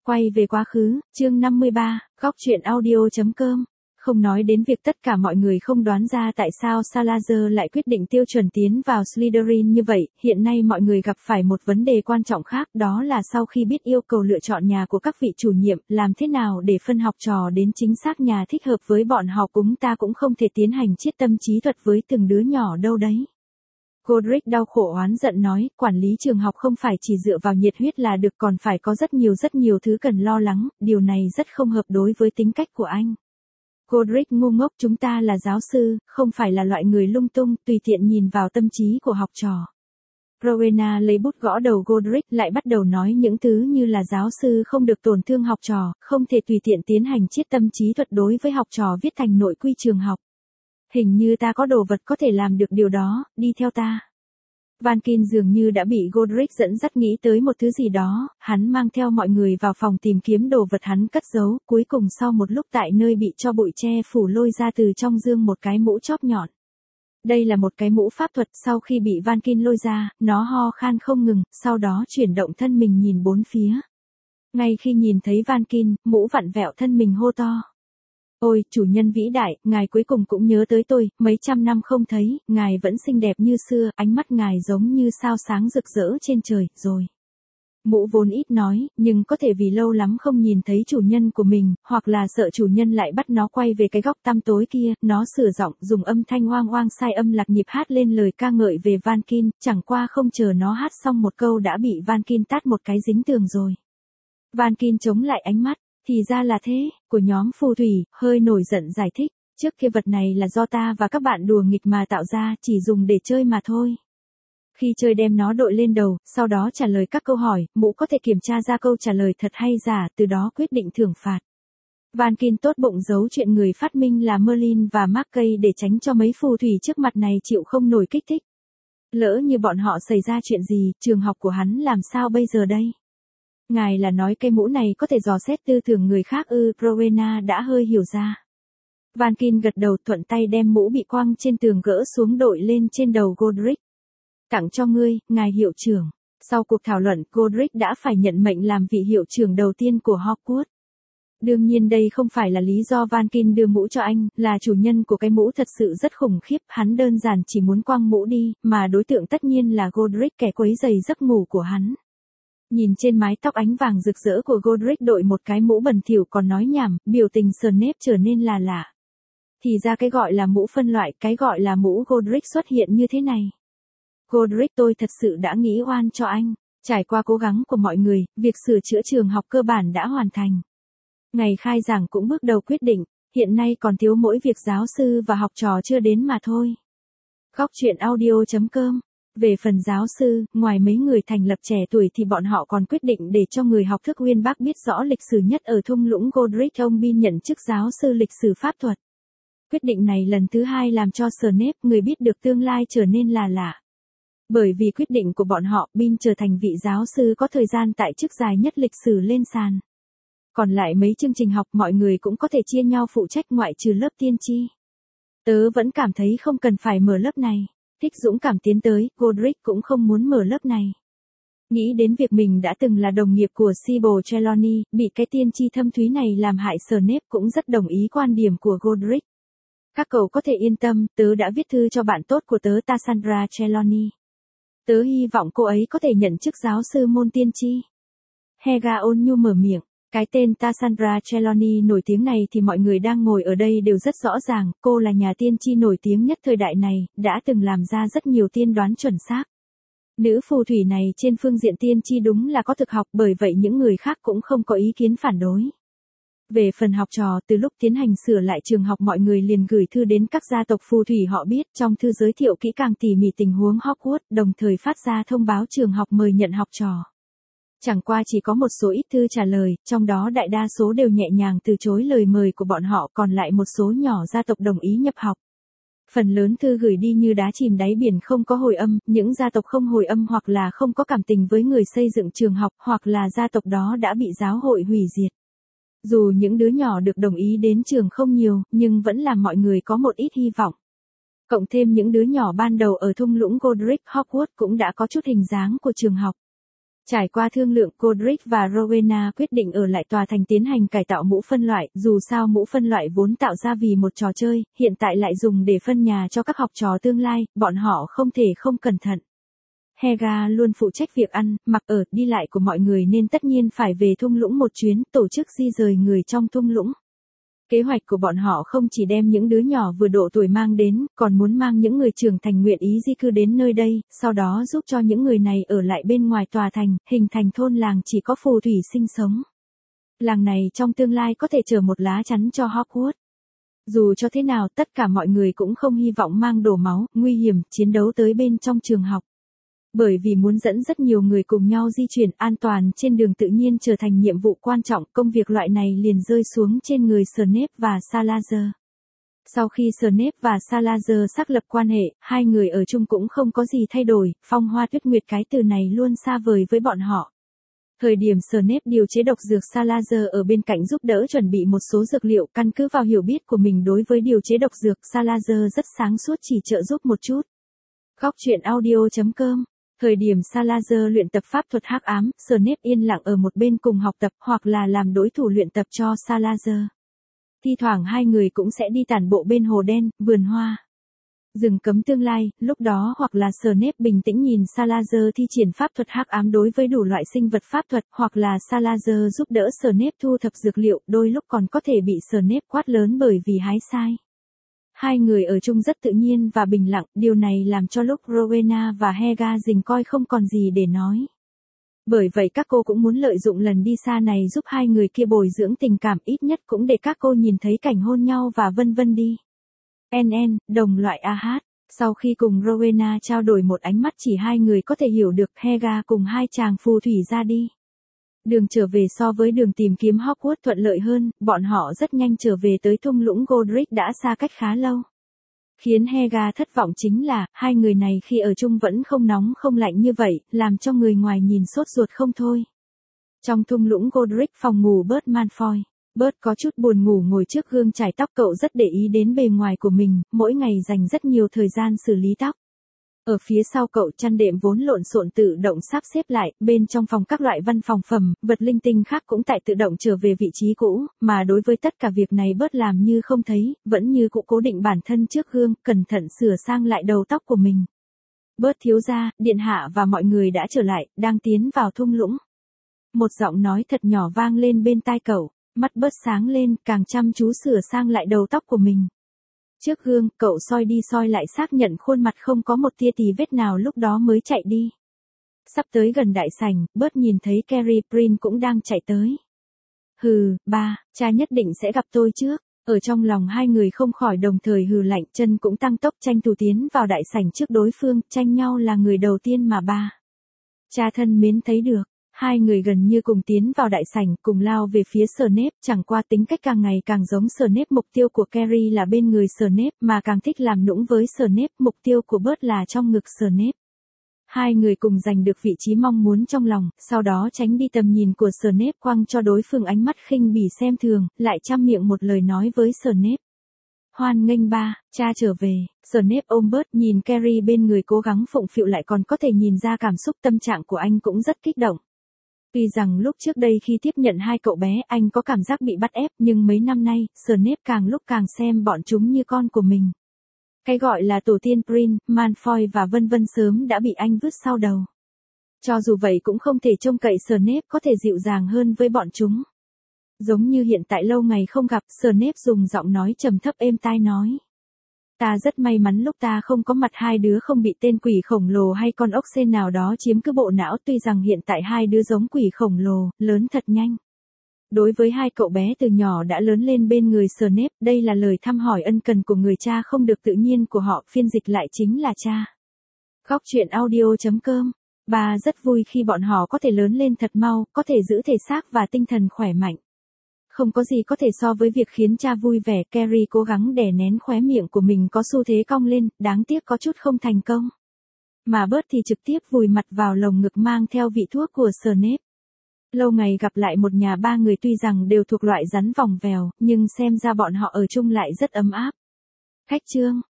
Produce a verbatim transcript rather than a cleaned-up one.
Quay về quá khứ, chương năm mươi ba, góc truyện audio.com. Không nói đến việc tất cả mọi người không đoán ra tại sao Salazar lại quyết định tiêu chuẩn tiến vào Slytherin như vậy, hiện nay mọi người gặp phải một vấn đề quan trọng khác, đó là sau khi biết yêu cầu lựa chọn nhà của các vị chủ nhiệm, làm thế nào để phân học trò đến chính xác nhà thích hợp với bọn họ, chúng ta cũng không thể tiến hành chiết tâm trí thuật với từng đứa nhỏ đâu đấy. Godric đau khổ oán giận nói, quản lý trường học không phải chỉ dựa vào nhiệt huyết là được, còn phải có rất nhiều rất nhiều thứ cần lo lắng, điều này rất không hợp đối với tính cách của anh. Godric ngu ngốc, chúng ta là giáo sư, không phải là loại người lung tung, tùy tiện nhìn vào tâm trí của học trò. Rowena lấy bút gõ đầu Godric, lại bắt đầu nói những thứ như là giáo sư không được tổn thương học trò, không thể tùy tiện tiến hành chiết tâm trí thuật đối với học trò viết thành nội quy trường học. Hình như ta có đồ vật có thể làm được điều đó, đi theo ta. Vankin dường như đã bị Godric dẫn dắt nghĩ tới một thứ gì đó, hắn mang theo mọi người vào phòng tìm kiếm đồ vật hắn cất giấu, cuối cùng sau một lúc tại nơi bị cho bụi che phủ lôi ra từ trong dương một cái mũ chóp nhọn. Đây là một cái mũ pháp thuật, sau khi bị Vankin lôi ra, nó ho khan không ngừng, sau đó chuyển động thân mình nhìn bốn phía. Ngay khi nhìn thấy Vankin, mũ vặn vẹo thân mình hô to. Ôi, chủ nhân vĩ đại, ngài cuối cùng cũng nhớ tới tôi, mấy trăm năm không thấy, ngài vẫn xinh đẹp như xưa, ánh mắt ngài giống như sao sáng rực rỡ trên trời, rồi. Mũ vốn ít nói, nhưng có thể vì lâu lắm không nhìn thấy chủ nhân của mình, hoặc là sợ chủ nhân lại bắt nó quay về cái góc tăm tối kia, nó sửa giọng, dùng âm thanh oang oang sai âm lạc nhịp hát lên lời ca ngợi về Vankin, chẳng qua không chờ nó hát xong một câu đã bị Vankin tát một cái dính tường rồi. Vankin chống lại ánh mắt. Thì ra là thế, của nhóm phù thủy, hơi nổi giận giải thích, trước kia vật này là do ta và các bạn đùa nghịch mà tạo ra, chỉ dùng để chơi mà thôi. Khi chơi đem nó đội lên đầu, sau đó trả lời các câu hỏi, mũ có thể kiểm tra ra câu trả lời thật hay giả, từ đó quyết định thưởng phạt. Vankin tốt bụng giấu chuyện người phát minh là Merlin và Markay để tránh cho mấy phù thủy trước mặt này chịu không nổi kích thích. Lỡ như bọn họ xảy ra chuyện gì, trường học của hắn làm sao bây giờ đây? Ngài là nói cây mũ này có thể dò xét tư tưởng người khác ư? Rowena đã hơi hiểu ra. Vankin gật đầu, thuận tay đem mũ bị quăng trên tường gỡ xuống đội lên trên đầu Godric. Tặng cho ngươi, ngài hiệu trưởng. Sau cuộc thảo luận, Godric đã phải nhận mệnh làm vị hiệu trưởng đầu tiên của Hogwarts. Đương nhiên đây không phải là lý do Vankin đưa mũ cho anh, là chủ nhân của cái mũ thật sự rất khủng khiếp, hắn đơn giản chỉ muốn quăng mũ đi, mà đối tượng tất nhiên là Godric, kẻ quấy rầy giấc ngủ của hắn. Nhìn trên mái tóc ánh vàng rực rỡ của Godric đội một cái mũ bẩn thỉu còn nói nhảm, biểu tình Snape trở nên là lạ. Thì ra cái gọi là mũ phân loại, cái gọi là mũ Godric xuất hiện như thế này. Godric, tôi thật sự đã nghĩ oan cho anh. Trải qua cố gắng của mọi người, việc sửa chữa trường học cơ bản đã hoàn thành. Ngày khai giảng cũng bước đầu quyết định, hiện nay còn thiếu mỗi việc giáo sư và học trò chưa đến mà thôi. Góc truyện audio.com. Về phần giáo sư, ngoài mấy người thành lập trẻ tuổi thì bọn họ còn quyết định để cho người học thức uyên bác biết rõ lịch sử nhất ở thung lũng Godric, ông Bean nhận chức giáo sư lịch sử pháp thuật. Quyết định này lần thứ hai làm cho Snape, người biết được tương lai, trở nên là lạ. Bởi vì quyết định của bọn họ, Bean trở thành vị giáo sư có thời gian tại chức dài nhất lịch sử lên sàn. Còn lại mấy chương trình học mọi người cũng có thể chia nhau phụ trách ngoại trừ lớp tiên tri. Tớ vẫn cảm thấy không cần phải mở lớp này. Thích dũng cảm tiến tới, Godric cũng không muốn mở lớp này. Nghĩ đến việc mình đã từng là đồng nghiệp của Sybil Trelawney, bị cái tiên tri thâm thúy này làm hại, Snape cũng rất đồng ý quan điểm của Godric. Các cậu có thể yên tâm, tớ đã viết thư cho bạn tốt của tớ Cassandra Trelawney. Tớ hy vọng cô ấy có thể nhận chức giáo sư môn tiên tri. Helga ôn nhu mở miệng. Cái tên Cassandra Trelawney nổi tiếng này thì mọi người đang ngồi ở đây đều rất rõ ràng, cô là nhà tiên tri nổi tiếng nhất thời đại này, đã từng làm ra rất nhiều tiên đoán chuẩn xác. Nữ phù thủy này trên phương diện tiên tri đúng là có thực học, bởi vậy những người khác cũng không có ý kiến phản đối. Về phần học trò, từ lúc tiến hành sửa lại trường học mọi người liền gửi thư đến các gia tộc phù thủy họ biết, trong thư giới thiệu kỹ càng tỉ mỉ tình huống Hogwarts, đồng thời phát ra thông báo trường học mời nhận học trò. Chẳng qua chỉ có một số ít thư trả lời, trong đó đại đa số đều nhẹ nhàng từ chối lời mời của bọn họ, còn lại một số nhỏ gia tộc đồng ý nhập học. Phần lớn thư gửi đi như đá chìm đáy biển, không có hồi âm, những gia tộc không hồi âm hoặc là không có cảm tình với người xây dựng trường học, hoặc là gia tộc đó đã bị giáo hội hủy diệt. Dù những đứa nhỏ được đồng ý đến trường không nhiều, nhưng vẫn làm mọi người có một ít hy vọng. Cộng thêm những đứa nhỏ ban đầu ở thung lũng Godric, Hogwarts cũng đã có chút hình dáng của trường học. Trải qua thương lượng, Godric và Rowena quyết định ở lại tòa thành tiến hành cải tạo mũ phân loại, dù sao mũ phân loại vốn tạo ra vì một trò chơi, hiện tại lại dùng để phân nhà cho các học trò tương lai, bọn họ không thể không cẩn thận. Helga luôn phụ trách việc ăn, mặc ở, đi lại của mọi người nên tất nhiên phải về thung lũng một chuyến, tổ chức di rời người trong thung lũng. Kế hoạch của bọn họ không chỉ đem những đứa nhỏ vừa độ tuổi mang đến, còn muốn mang những người trưởng thành nguyện ý di cư đến nơi đây, sau đó giúp cho những người này ở lại bên ngoài tòa thành, hình thành thôn làng chỉ có phù thủy sinh sống. Làng này trong tương lai có thể trở một lá chắn cho Hogwarts. Dù cho thế nào, tất cả mọi người cũng không hy vọng mang đổ máu, nguy hiểm, chiến đấu tới bên trong trường học. Bởi vì muốn dẫn rất nhiều người cùng nhau di chuyển an toàn trên đường tự nhiên trở thành nhiệm vụ quan trọng, công việc loại này liền rơi xuống trên người Snape và Salazar. Sau khi Snape và Salazar xác lập quan hệ, hai người ở chung cũng không có gì thay đổi, phong hoa tuyết nguyệt cái từ này luôn xa vời với bọn họ. Thời điểm Snape điều chế độc dược, Salazar ở bên cạnh giúp đỡ chuẩn bị một số dược liệu, căn cứ vào hiểu biết của mình đối với điều chế độc dược, Salazar rất sáng suốt chỉ trợ giúp một chút. Góc truyện audio chấm com. Thời điểm Salazar luyện tập pháp thuật hắc ám, Snape yên lặng ở một bên cùng học tập hoặc là làm đối thủ luyện tập cho Salazar. Thi thoảng hai người cũng sẽ đi tản bộ bên hồ đen, vườn hoa, rừng cấm tương lai, lúc đó hoặc là Snape bình tĩnh nhìn Salazar thi triển pháp thuật hắc ám đối với đủ loại sinh vật pháp thuật, hoặc là Salazar giúp đỡ Snape thu thập dược liệu, đôi lúc còn có thể bị Snape quát lớn bởi vì hái sai. Hai người ở chung rất tự nhiên và bình lặng, điều này làm cho lúc Rowena và Helga rình coi không còn gì để nói. Bởi vậy các cô cũng muốn lợi dụng lần đi xa này giúp hai người kia bồi dưỡng tình cảm, ít nhất cũng để các cô nhìn thấy cảnh hôn nhau và vân vân đi. en en, đồng loại a hát. Sau khi cùng Rowena trao đổi một ánh mắt chỉ hai người có thể hiểu được, Helga cùng hai chàng phù thủy ra đi. Đường trở về so với đường tìm kiếm Hogwarts thuận lợi hơn, bọn họ rất nhanh trở về tới thung lũng Godric đã xa cách khá lâu. Khiến Helga thất vọng chính là, hai người này khi ở chung vẫn không nóng không lạnh như vậy, làm cho người ngoài nhìn sốt ruột không thôi. Trong thung lũng Godric, phòng ngủ Bert Malfoy. Bert có chút buồn ngủ ngồi trước gương chải tóc, cậu rất để ý đến bề ngoài của mình, mỗi ngày dành rất nhiều thời gian xử lý tóc. Ở phía sau cậu, chăn đệm vốn lộn xộn tự động sắp xếp lại, bên trong phòng các loại văn phòng phẩm, vật linh tinh khác cũng tại tự động trở về vị trí cũ, mà đối với tất cả việc này Bert làm như không thấy, vẫn như cũ cố định bản thân trước gương, cẩn thận sửa sang lại đầu tóc của mình. Bert thiếu gia, điện hạ và mọi người đã trở lại, đang tiến vào thung lũng. Một giọng nói thật nhỏ vang lên bên tai cậu, mắt Bert sáng lên, càng chăm chú sửa sang lại đầu tóc của mình. Trước gương, cậu soi đi soi lại xác nhận khuôn mặt không có một tia tì vết nào lúc đó mới chạy đi. Sắp tới gần đại sảnh, Bert nhìn thấy Carrie Prin cũng đang chạy tới. Hừ, ba, cha nhất định sẽ gặp tôi trước. Ở trong lòng hai người không khỏi đồng thời hừ lạnh, chân cũng tăng tốc tranh thủ tiến vào đại sảnh trước đối phương, tranh nhau là người đầu tiên mà ba. Cha thân mến thấy được. Hai người gần như cùng tiến vào đại sảnh, cùng lao về phía Snape, chẳng qua tính cách càng ngày càng giống Snape, mục tiêu của Carrie là bên người Snape, mà càng thích làm nũng với Snape, mục tiêu của Bert là trong ngực Snape. Hai người cùng giành được vị trí mong muốn trong lòng, sau đó tránh đi tầm nhìn của Snape, quăng cho đối phương ánh mắt khinh bỉ xem thường, lại trăm miệng một lời nói với Snape. Hoan nghênh ba, cha trở về. Snape ôm Bert, nhìn Carrie bên người cố gắng phụng phịu lại còn có thể nhìn ra cảm xúc tâm trạng của anh cũng rất kích động. Tuy rằng lúc trước đây khi tiếp nhận hai cậu bé anh có cảm giác bị bắt ép, nhưng mấy năm nay, Snape càng lúc càng xem bọn chúng như con của mình. Cái gọi là tổ tiên Prin, Malfoy và vân vân sớm đã bị anh vứt sau đầu. Cho dù vậy cũng không thể trông cậy Snape có thể dịu dàng hơn với bọn chúng. Giống như hiện tại lâu ngày không gặp, Snape dùng giọng nói trầm thấp êm tai nói. Ta rất may mắn lúc ta không có mặt hai đứa không bị tên quỷ khổng lồ hay con ốc sên nào đó chiếm cứ bộ não, tuy rằng hiện tại hai đứa giống quỷ khổng lồ, lớn thật nhanh. Đối với hai cậu bé từ nhỏ đã lớn lên bên người Snape, đây là lời thăm hỏi ân cần của người cha không được tự nhiên của họ, phiên dịch lại chính là cha. Góc truyện audio chấm com. Bà rất vui khi bọn họ có thể lớn lên thật mau, có thể giữ thể xác và tinh thần khỏe mạnh. Không có gì có thể so với việc khiến cha vui vẻ, Carrie cố gắng đè nén khóe miệng của mình có xu thế cong lên, đáng tiếc có chút không thành công. Mà Bert thì trực tiếp vùi mặt vào lồng ngực mang theo vị thuốc của Snape. Lâu ngày gặp lại một nhà ba người tuy rằng đều thuộc loại rắn vòng vèo, nhưng xem ra bọn họ ở chung lại rất ấm áp. Khách chương.